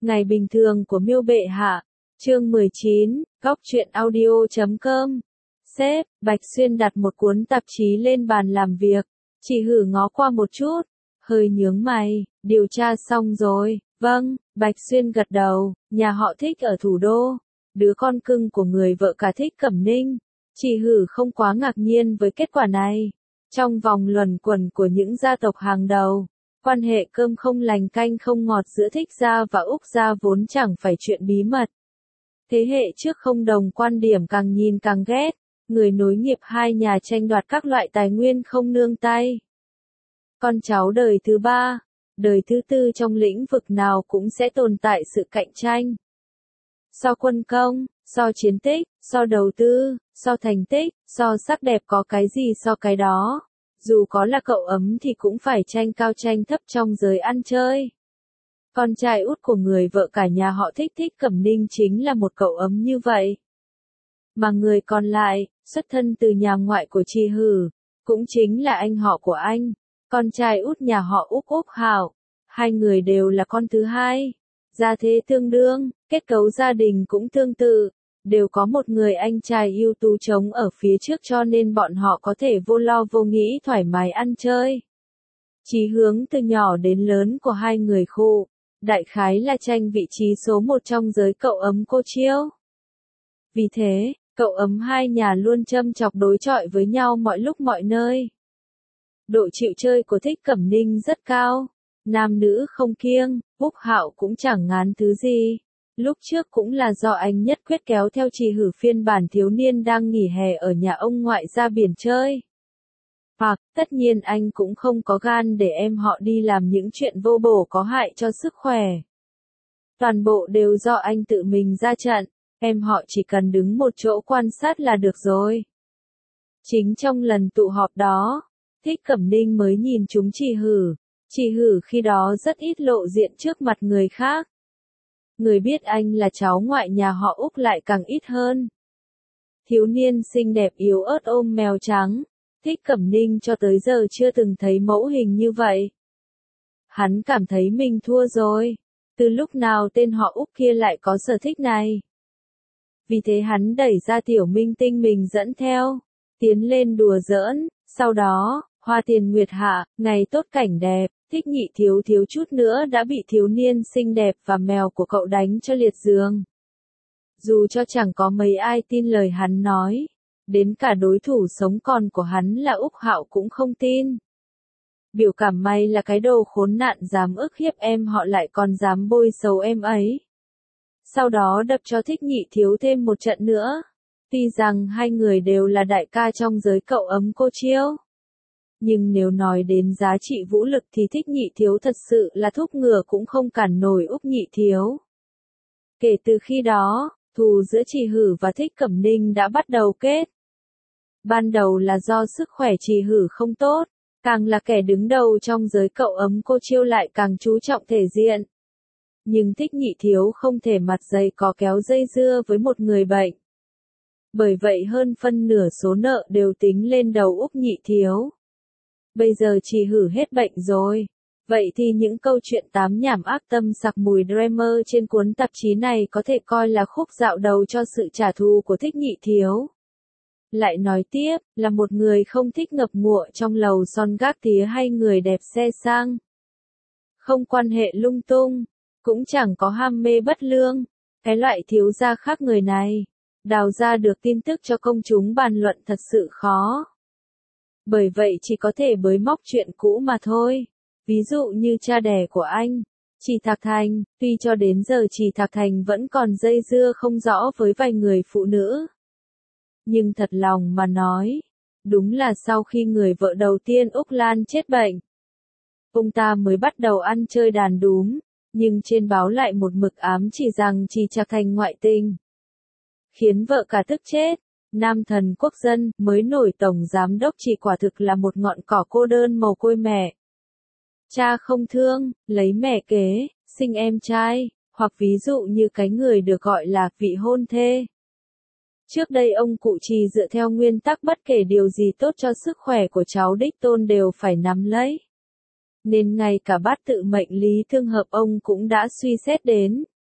Ngày bình thường của Miêu Bệ Hạ. Chương 19, Góc truyện audio.com. Sếp, Bạch Xuyên đặt một cuốn tạp chí lên bàn làm việc. Chị Hử ngó qua một chút, hơi nhướng mày, điều tra xong rồi. Vâng, Bạch Xuyên gật đầu, nhà họ Thích ở thủ đô. Đứa con cưng của người vợ cả Thích Cẩm Ninh. Chị Hử không quá ngạc nhiên với kết quả này. Trong vòng luẩn quẩn của những gia tộc hàng đầu, quan hệ cơm không lành canh không ngọt giữa Thích gia và Úc gia vốn chẳng phải chuyện bí mật. Thế hệ trước không đồng quan điểm càng nhìn càng ghét, người nối nghiệp hai nhà tranh đoạt các loại tài nguyên không nương tay. Con cháu đời thứ ba, đời thứ tư trong lĩnh vực nào cũng sẽ tồn tại sự cạnh tranh. So quân công, so chiến tích, so đầu tư, so thành tích, so sắc đẹp có cái gì so cái đó. Dù có là cậu ấm thì cũng phải tranh cao tranh thấp trong giới ăn chơi. Con trai út của người vợ cả nhà họ Thích Thích Cẩm Ninh chính là một cậu ấm như vậy. Mà người còn lại, xuất thân từ nhà ngoại của chị Hử, cũng chính là anh họ của anh, con trai út nhà họ Úc Úc Hảo. Hai người đều là con thứ hai. Gia thế tương đương, kết cấu gia đình cũng tương tự, đều có một người anh trai ưu tú trống ở phía trước cho nên bọn họ có thể vô lo vô nghĩ thoải mái ăn chơi. Chí hướng từ nhỏ đến lớn của hai người khu, đại khái là tranh vị trí số một trong giới cậu ấm cô chiêu. Vì thế, cậu ấm hai nhà luôn châm chọc đối chọi với nhau mọi lúc mọi nơi. Độ chịu chơi của Thích Cẩm Ninh rất cao, nam nữ không kiêng, Úc Hạo cũng chẳng ngán thứ gì. Lúc trước cũng là do anh nhất quyết kéo theo chị Hử phiên bản thiếu niên đang nghỉ hè ở nhà ông ngoại ra biển chơi. Hoặc, tất nhiên anh cũng không có gan để em họ đi làm những chuyện vô bổ có hại cho sức khỏe. Toàn bộ đều do anh tự mình ra trận, em họ chỉ cần đứng một chỗ quan sát là được rồi. Chính trong lần tụ họp đó, Thích Cẩm Ninh mới nhìn chúng chị Hử. Chị Hử khi đó rất ít lộ diện trước mặt người khác. Người biết anh là cháu ngoại nhà họ Úc lại càng ít hơn. Thiếu niên xinh đẹp yếu ớt ôm mèo trắng, Thích Cẩm Ninh cho tới giờ chưa từng thấy mẫu hình như vậy. Hắn cảm thấy mình thua rồi. Từ lúc nào tên họ Úc kia lại có sở thích này? Vì thế hắn đẩy ra tiểu minh tinh mình dẫn theo, tiến lên đùa giỡn, sau đó, hoa tiền nguyệt hạ, ngày tốt cảnh đẹp. Thích Nhị thiếu thiếu chút nữa đã bị thiếu niên xinh đẹp và mèo của cậu đánh cho liệt giường. Dù cho chẳng có mấy ai tin lời hắn nói, đến cả đối thủ sống còn của hắn là Úc Hạo cũng không tin. Biểu cảm may là cái đồ khốn nạn dám ức hiếp em họ lại còn dám bôi xấu em ấy. Sau đó đập cho Thích Nhị thiếu thêm một trận nữa. Tuy rằng hai người đều là đại ca trong giới cậu ấm cô chiêu. Nhưng nếu nói đến giá trị vũ lực thì Thích Nhị thiếu thật sự là thúc ngựa cũng không cản nổi Úc Nhị thiếu. Kể từ khi đó, thù giữa chị Hử và Thích Cẩm Ninh đã bắt đầu kết. Ban đầu là do sức khỏe chị Hử không tốt, càng là kẻ đứng đầu trong giới cậu ấm cô chiêu lại càng chú trọng thể diện. Nhưng Thích Nhị thiếu không thể mặt dày có kéo dây dưa với một người bệnh. Bởi vậy hơn phân nửa số nợ đều tính lên đầu Úc Nhị thiếu. Bây giờ chị Hử hết bệnh rồi. Vậy thì những câu chuyện tám nhảm ác tâm sặc mùi drama trên cuốn tạp chí này có thể coi là khúc dạo đầu cho sự trả thù của Thích Nhị thiếu. Lại nói tiếp, là một người không thích ngập ngụa trong lầu son gác tía hay người đẹp xe sang. Không quan hệ lung tung, cũng chẳng có ham mê bất lương. Cái loại thiếu gia khác người này, đào ra được tin tức cho công chúng bàn luận thật sự khó. Bởi vậy chỉ có thể bới móc chuyện cũ mà thôi. Ví dụ như cha đẻ của anh, Trì Thạc Thành, tuy cho đến giờ Trì Thạc Thành vẫn còn dây dưa không rõ với vài người phụ nữ. Nhưng thật lòng mà nói, đúng là sau khi người vợ đầu tiên Úc Lan chết bệnh, ông ta mới bắt đầu ăn chơi đàn đúm, nhưng trên báo lại một mực ám chỉ rằng Trì Thạc Thành ngoại tình. Khiến vợ cả tức chết. Nam thần quốc dân, mới nổi tổng giám đốc chỉ quả thực là một ngọn cỏ cô đơn mồ côi mẹ. Cha không thương, lấy mẹ kế, sinh em trai, hoặc ví dụ như cái người được gọi là vị hôn thê. Trước đây ông cụ Trì dựa theo nguyên tắc bất kể điều gì tốt cho sức khỏe của cháu đích tôn đều phải nắm lấy. Nên ngay cả bát tự mệnh lý thương hợp ông cũng đã suy xét đến.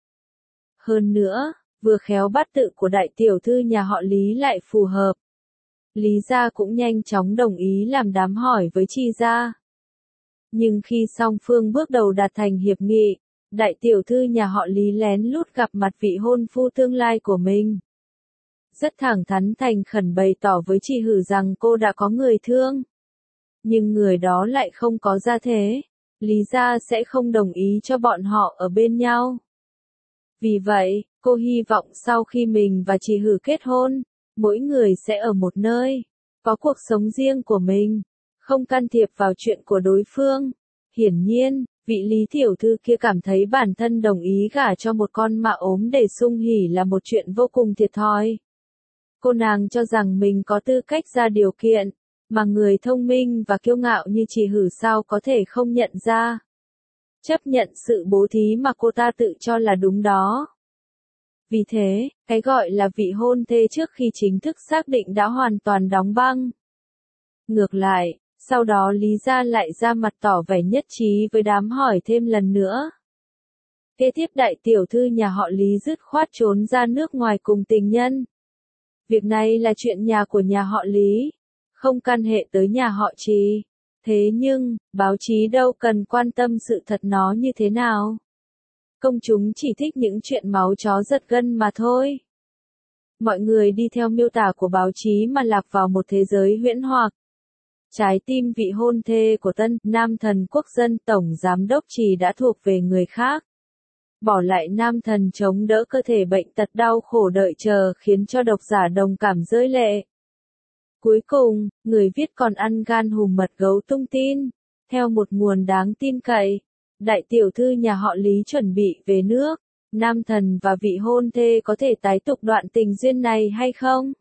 Hơn nữa, vừa khéo bát tự của đại tiểu thư nhà họ Lý lại phù hợp. Lý gia cũng nhanh chóng đồng ý làm đám hỏi với Chi gia. Nhưng khi song phương bước đầu đạt thành hiệp nghị, đại tiểu thư nhà họ Lý lén lút gặp mặt vị hôn phu tương lai của mình. Rất thẳng thắn thành khẩn bày tỏ với chị Hử rằng cô đã có người thương. Nhưng người đó lại không có gia thế, Lý gia sẽ không đồng ý cho bọn họ ở bên nhau. Vì vậy, cô hy vọng sau khi mình và chị Hử kết hôn, mỗi người sẽ ở một nơi, có cuộc sống riêng của mình, không can thiệp vào chuyện của đối phương. Hiển nhiên, vị Lý tiểu thư kia cảm thấy bản thân đồng ý gả cho một con mạ ốm để sung hỉ là một chuyện vô cùng thiệt thòi. Cô nàng cho rằng mình có tư cách ra điều kiện, mà người thông minh và kiêu ngạo như chị Hử sao có thể không nhận ra. Chấp nhận sự bố thí mà cô ta tự cho là đúng đó. Vì thế, cái gọi là vị hôn thê trước khi chính thức xác định đã hoàn toàn đóng băng. Ngược lại, sau đó Lý gia lại ra mặt tỏ vẻ nhất trí với đám hỏi thêm lần nữa. Kế tiếp đại tiểu thư nhà họ Lý dứt khoát trốn ra nước ngoài cùng tình nhân. Việc này là chuyện nhà của nhà họ Lý, không can hệ tới nhà họ Trì. Thế nhưng, báo chí đâu cần quan tâm sự thật nó như thế nào. Công chúng chỉ thích những chuyện máu chó giật gân mà thôi. Mọi người đi theo miêu tả của báo chí mà lạc vào một thế giới huyễn hoặc. Trái tim vị hôn thê của tân nam thần quốc dân tổng giám đốc Trì đã thuộc về người khác. Bỏ lại nam thần chống đỡ cơ thể bệnh tật đau khổ đợi chờ khiến cho độc giả đồng cảm rơi lệ. Cuối cùng, người viết còn ăn gan hùm mật gấu tung tin. Theo một nguồn đáng tin cậy, đại tiểu thư nhà họ Lý chuẩn bị về nước, nam thần và vị hôn thê có thể tái tục đoạn tình duyên này hay không?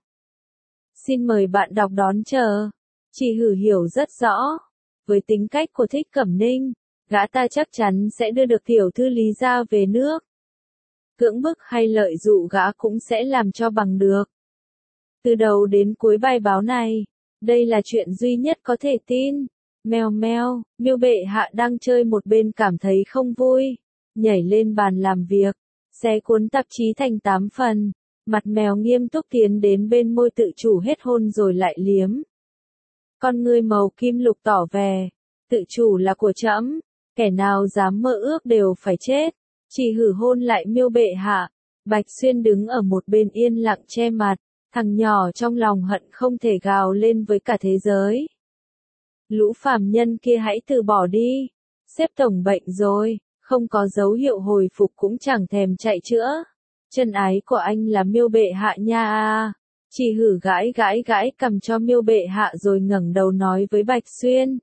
Xin mời bạn đọc đón chờ. Chị Hử hiểu rất rõ. Với tính cách của Thích Cẩm Ninh, gã ta chắc chắn sẽ đưa được tiểu thư Lý gia về nước. Cưỡng bức hay lợi dụ gã cũng sẽ làm cho bằng được. Từ đầu đến cuối bài báo này, đây là chuyện duy nhất có thể tin. Mèo meo, Miêu bệ hạ đang chơi một bên cảm thấy không vui, nhảy lên bàn làm việc, xé cuốn tạp chí thành 8 phần, mặt mèo nghiêm túc tiến đến bên môi tự chủ hết hôn rồi lại liếm. Con ngươi màu kim lục tỏ vẻ, tự chủ là của trẫm, kẻ nào dám mơ ước đều phải chết. Chỉ Hử hôn lại Miêu bệ hạ, Bạch Xuyên đứng ở một bên yên lặng che mặt, thằng nhỏ trong lòng hận không thể gào lên với cả thế giới. Lũ phàm nhân kia hãy từ bỏ đi, sếp tổng bệnh rồi, không có dấu hiệu hồi phục cũng chẳng thèm chạy chữa. Chân ái của anh là Miêu bệ hạ nha à. Chỉ Hử gãi cầm cho Miêu bệ hạ rồi ngẩng đầu nói với Bạch Xuyên.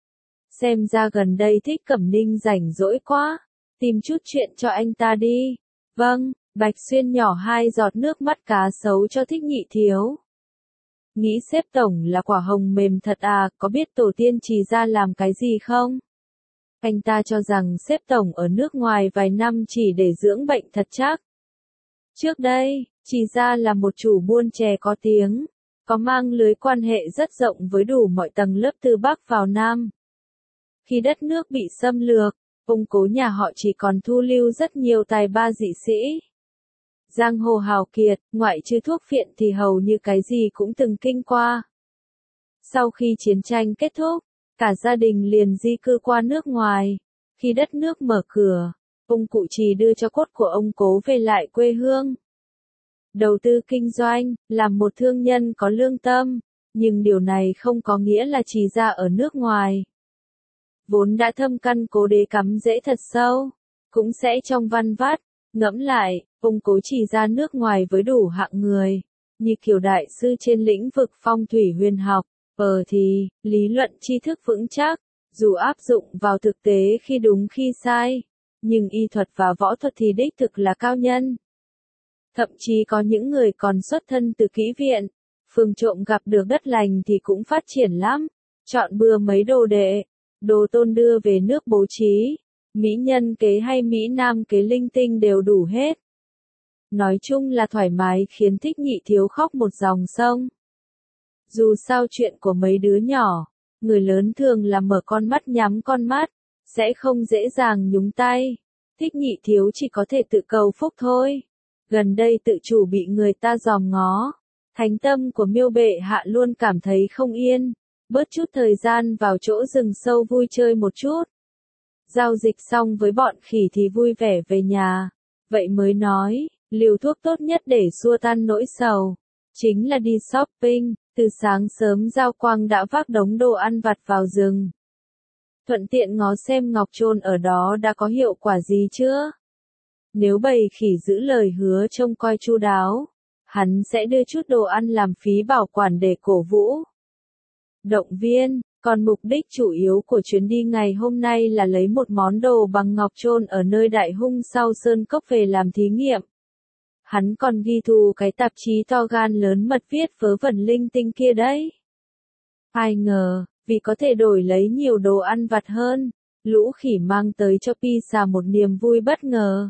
Xem ra gần đây Thích Cẩm Ninh rảnh rỗi quá, tìm chút chuyện cho anh ta đi. Vâng, Bạch Xuyên nhỏ 2 giọt nước mắt cá sấu cho Thích Nhị thiếu. Nghĩ sếp tổng là quả hồng mềm thật à, có biết tổ tiên Trì gia làm cái gì không? Anh ta cho rằng sếp tổng ở nước ngoài vài năm chỉ để dưỡng bệnh thật chắc. Trước đây, Trì gia là một chủ buôn chè có tiếng, có mang lưới quan hệ rất rộng với đủ mọi tầng lớp từ Bắc vào Nam. Khi đất nước bị xâm lược, ông cố nhà họ chỉ còn thu lưu rất nhiều tài ba dị sĩ. Giang hồ hào kiệt, ngoại trừ thuốc phiện thì hầu như cái gì cũng từng kinh qua. Sau khi chiến tranh kết thúc, cả gia đình liền di cư qua nước ngoài. Khi đất nước mở cửa, ông cụ Trì đưa cho cốt của ông cố về lại quê hương. Đầu tư kinh doanh, làm một thương nhân có lương tâm, nhưng điều này không có nghĩa là Trì gia ở nước ngoài. Vốn đã thâm căn cố đế cắm rễ thật sâu, cũng sẽ trong văn vắt. Ngẫm lại, ông cố Trì ra nước ngoài với đủ hạng người, như kiểu đại sư trên lĩnh vực phong thủy huyền học, thì, lý luận tri thức vững chắc, dù áp dụng vào thực tế khi đúng khi sai, nhưng y thuật và võ thuật thì đích thực là cao nhân. Thậm chí có những người còn xuất thân từ kỹ viện, phường trộm gặp được đất lành thì cũng phát triển lắm, chọn bừa mấy đồ đệ, đồ tôn đưa về nước bố trí. Mỹ nhân kế hay Mỹ nam kế linh tinh đều đủ hết. Nói chung là thoải mái khiến Thích Nhị thiếu khóc một dòng sông. Dù sao chuyện của mấy đứa nhỏ, người lớn thường là mở con mắt nhắm con mắt, sẽ không dễ dàng nhúng tay. Thích Nhị thiếu chỉ có thể tự cầu phúc thôi. gần đây tự chủ bị người ta dòm ngó. Thánh tâm của Miêu bệ hạ luôn cảm thấy không yên, bớt chút thời gian vào chỗ rừng sâu vui chơi một chút. Giao dịch xong với bọn khỉ thì vui vẻ về nhà, vậy mới nói, liều thuốc tốt nhất để xua tan nỗi sầu, chính là đi shopping. Từ sáng sớm Giao Quang đã vác đống đồ ăn vặt vào rừng. Thuận tiện ngó xem ngọc chôn ở đó đã có hiệu quả gì chưa. Nếu bầy khỉ giữ lời hứa trông coi chu đáo, hắn sẽ đưa chút đồ ăn làm phí bảo quản để cổ vũ, động viên. Còn mục đích chủ yếu của chuyến đi ngày hôm nay là lấy một món đồ bằng ngọc chôn ở nơi Đại Hung sau Sơn Cốc về làm thí nghiệm. Hắn còn ghi thù cái tạp chí to gan lớn mật viết vớ vẩn linh tinh kia đấy. Ai ngờ, vì có thể đổi lấy nhiều đồ ăn vặt hơn, lũ khỉ mang tới cho Pizza một niềm vui bất ngờ.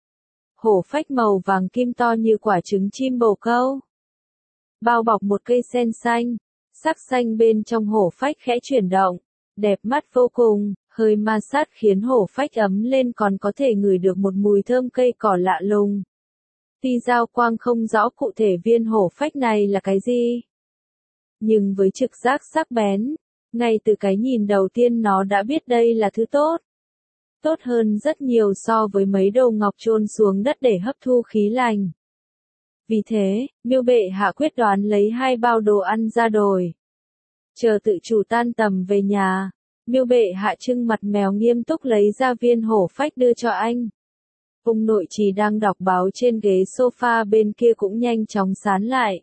Hổ phách màu vàng kim to như quả trứng chim bồ câu, bao bọc một cây sen xanh, sắc xanh bên trong hổ phách khẽ chuyển động, đẹp mắt vô cùng, hơi ma sát khiến hổ phách ấm lên, còn có thể ngửi được một mùi thơm cây cỏ lạ lùng. Tuy Giao Quang không rõ cụ thể viên hổ phách này là cái gì, nhưng với trực giác sắc bén, ngay từ cái nhìn đầu tiên nó đã biết đây là thứ tốt. Tốt hơn rất nhiều so với mấy đồ ngọc chôn xuống đất để hấp thu khí lành. Vì thế, Miêu bệ hạ quyết đoán lấy 2 bao đồ ăn ra đổi. Chờ tự chủ tan tầm về nhà, Miêu bệ hạ trưng mặt mèo nghiêm túc lấy ra viên hổ phách đưa cho anh. Ông nội trì đang đọc báo trên ghế sofa bên kia cũng nhanh chóng sán lại.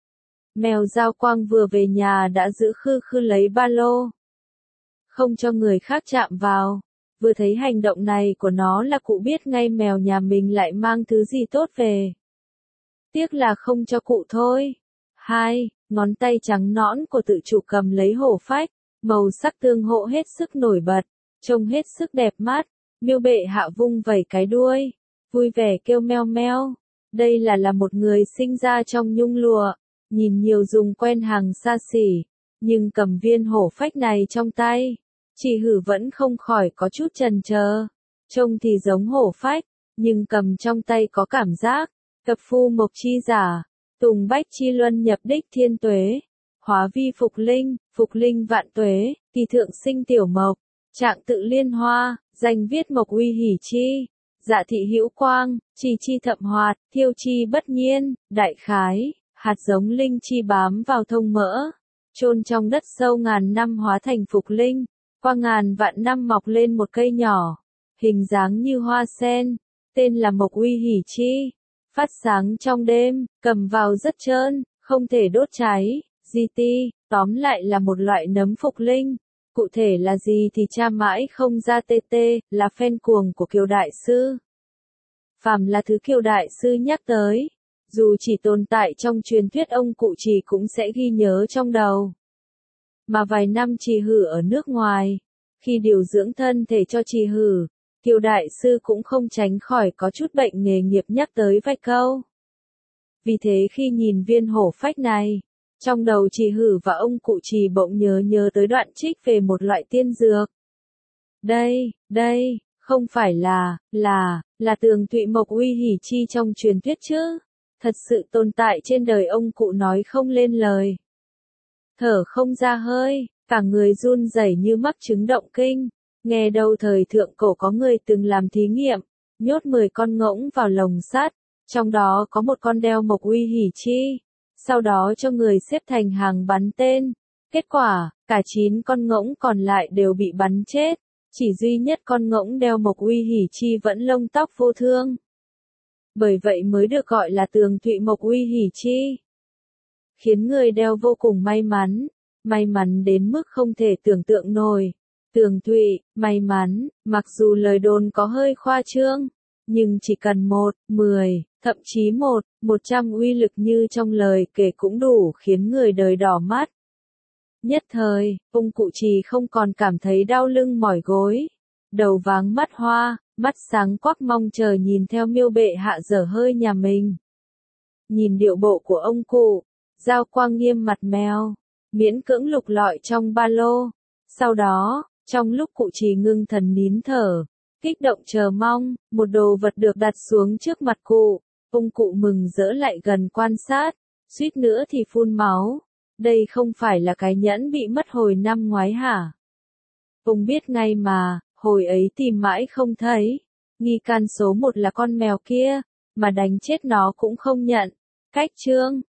Mèo Giao Quang vừa về nhà đã giữ khư khư lấy ba lô, không cho người khác chạm vào. Vừa thấy hành động này của nó là cụ biết ngay mèo nhà mình lại mang thứ gì tốt về. Tiếc là không cho cụ thôi. 2. Ngón tay trắng nõn của tự chủ cầm lấy hổ phách, màu sắc tương hộ hết sức nổi bật, trông hết sức đẹp mắt. Miêu bệ hạ vung vẩy cái đuôi, vui vẻ kêu meo meo. Đây là một người sinh ra trong nhung lụa, nhìn nhiều dùng quen hàng xa xỉ, nhưng cầm viên hổ phách này trong tay, chị Hử vẫn không khỏi có chút chần chờ. Trông thì giống hổ phách, nhưng cầm trong tay có cảm giác, cập phu mộc chi giả, tùng bách chi luân nhập đích thiên tuế, hóa vi phục linh vạn tuế, kỳ thượng sinh tiểu mộc, trạng tự liên hoa, danh viết mộc uy hỉ chi, dạ thị hữu quang, chi chi thậm hoạt, thiêu chi bất nhiên. Đại khái, hạt giống linh chi bám vào thông mỡ, chôn trong đất sâu ngàn năm hóa thành phục linh, qua ngàn vạn năm mọc lên một cây nhỏ, hình dáng như hoa sen, tên là mộc uy hỉ chi, phát sáng trong đêm, cầm vào rất trơn, không thể đốt cháy. Ti, tóm lại là một loại nấm phục linh. Cụ thể là gì thì cha mãi không ra. TT là fan cuồng của Kiều Đại Sư. Phàm là thứ Kiều Đại Sư nhắc tới, dù chỉ tồn tại trong truyền thuyết ông cụ Trì cũng sẽ ghi nhớ trong đầu. Mà vài năm Trì Hử ở nước ngoài, khi điều dưỡng thân thể cho Trì Hử, Kiều Đại Sư cũng không tránh khỏi có chút bệnh nghề nghiệp nhắc tới vài câu. Vì thế khi nhìn viên hổ phách này, trong đầu Trì Hử và ông cụ Trì bỗng nhớ tới đoạn trích về một loại tiên dược. Đây, không phải là tường tụy mộc uy hỉ chi trong truyền thuyết chứ. Thật sự tồn tại trên đời, ông cụ nói không lên lời. Thở không ra hơi, cả người run rẩy như mắc chứng động kinh. Nghe đâu thời thượng cổ có người từng làm thí nghiệm, nhốt 10 con ngỗng vào lồng sắt, trong đó có một con đeo mộc uy hỉ chi. Sau đó cho người xếp thành hàng bắn tên. Kết quả, cả 9 con ngỗng còn lại đều bị bắn chết. Chỉ duy nhất con ngỗng đeo mộc uy hỉ chi vẫn lông tóc vô thương. Bởi vậy mới được gọi là tường tụy mộc uy hỉ chi. Khiến người đeo vô cùng may mắn đến mức không thể tưởng tượng nổi. Tường tụy, may mắn, mặc dù lời đồn có hơi khoa trương, nhưng chỉ cần 1, 10, thậm chí 100 uy lực như trong lời kể cũng đủ khiến người đời đỏ mắt. Nhất thời, ông cụ Trì không còn cảm thấy đau lưng mỏi gối, đầu váng mắt hoa, mắt sáng quắc mong chờ nhìn theo Miêu bệ hạ dở hơi nhà mình. Nhìn điệu bộ của ông cụ, Giao Quang nghiêm mặt mèo, miễn cưỡng lục lọi trong ba lô. Sau đó, trong lúc cụ Trì ngưng thần nín thở, kích động chờ mong, một đồ vật được đặt xuống trước mặt cụ. Ông cụ mừng rỡ lại gần quan sát, suýt nữa thì phun máu. Đây không phải là cái nhẫn bị mất hồi năm ngoái hả? Ông biết ngay mà, hồi ấy tìm mãi không thấy. Nghi can số 1 là con mèo kia, mà đánh chết nó cũng không nhận. Cách Trương,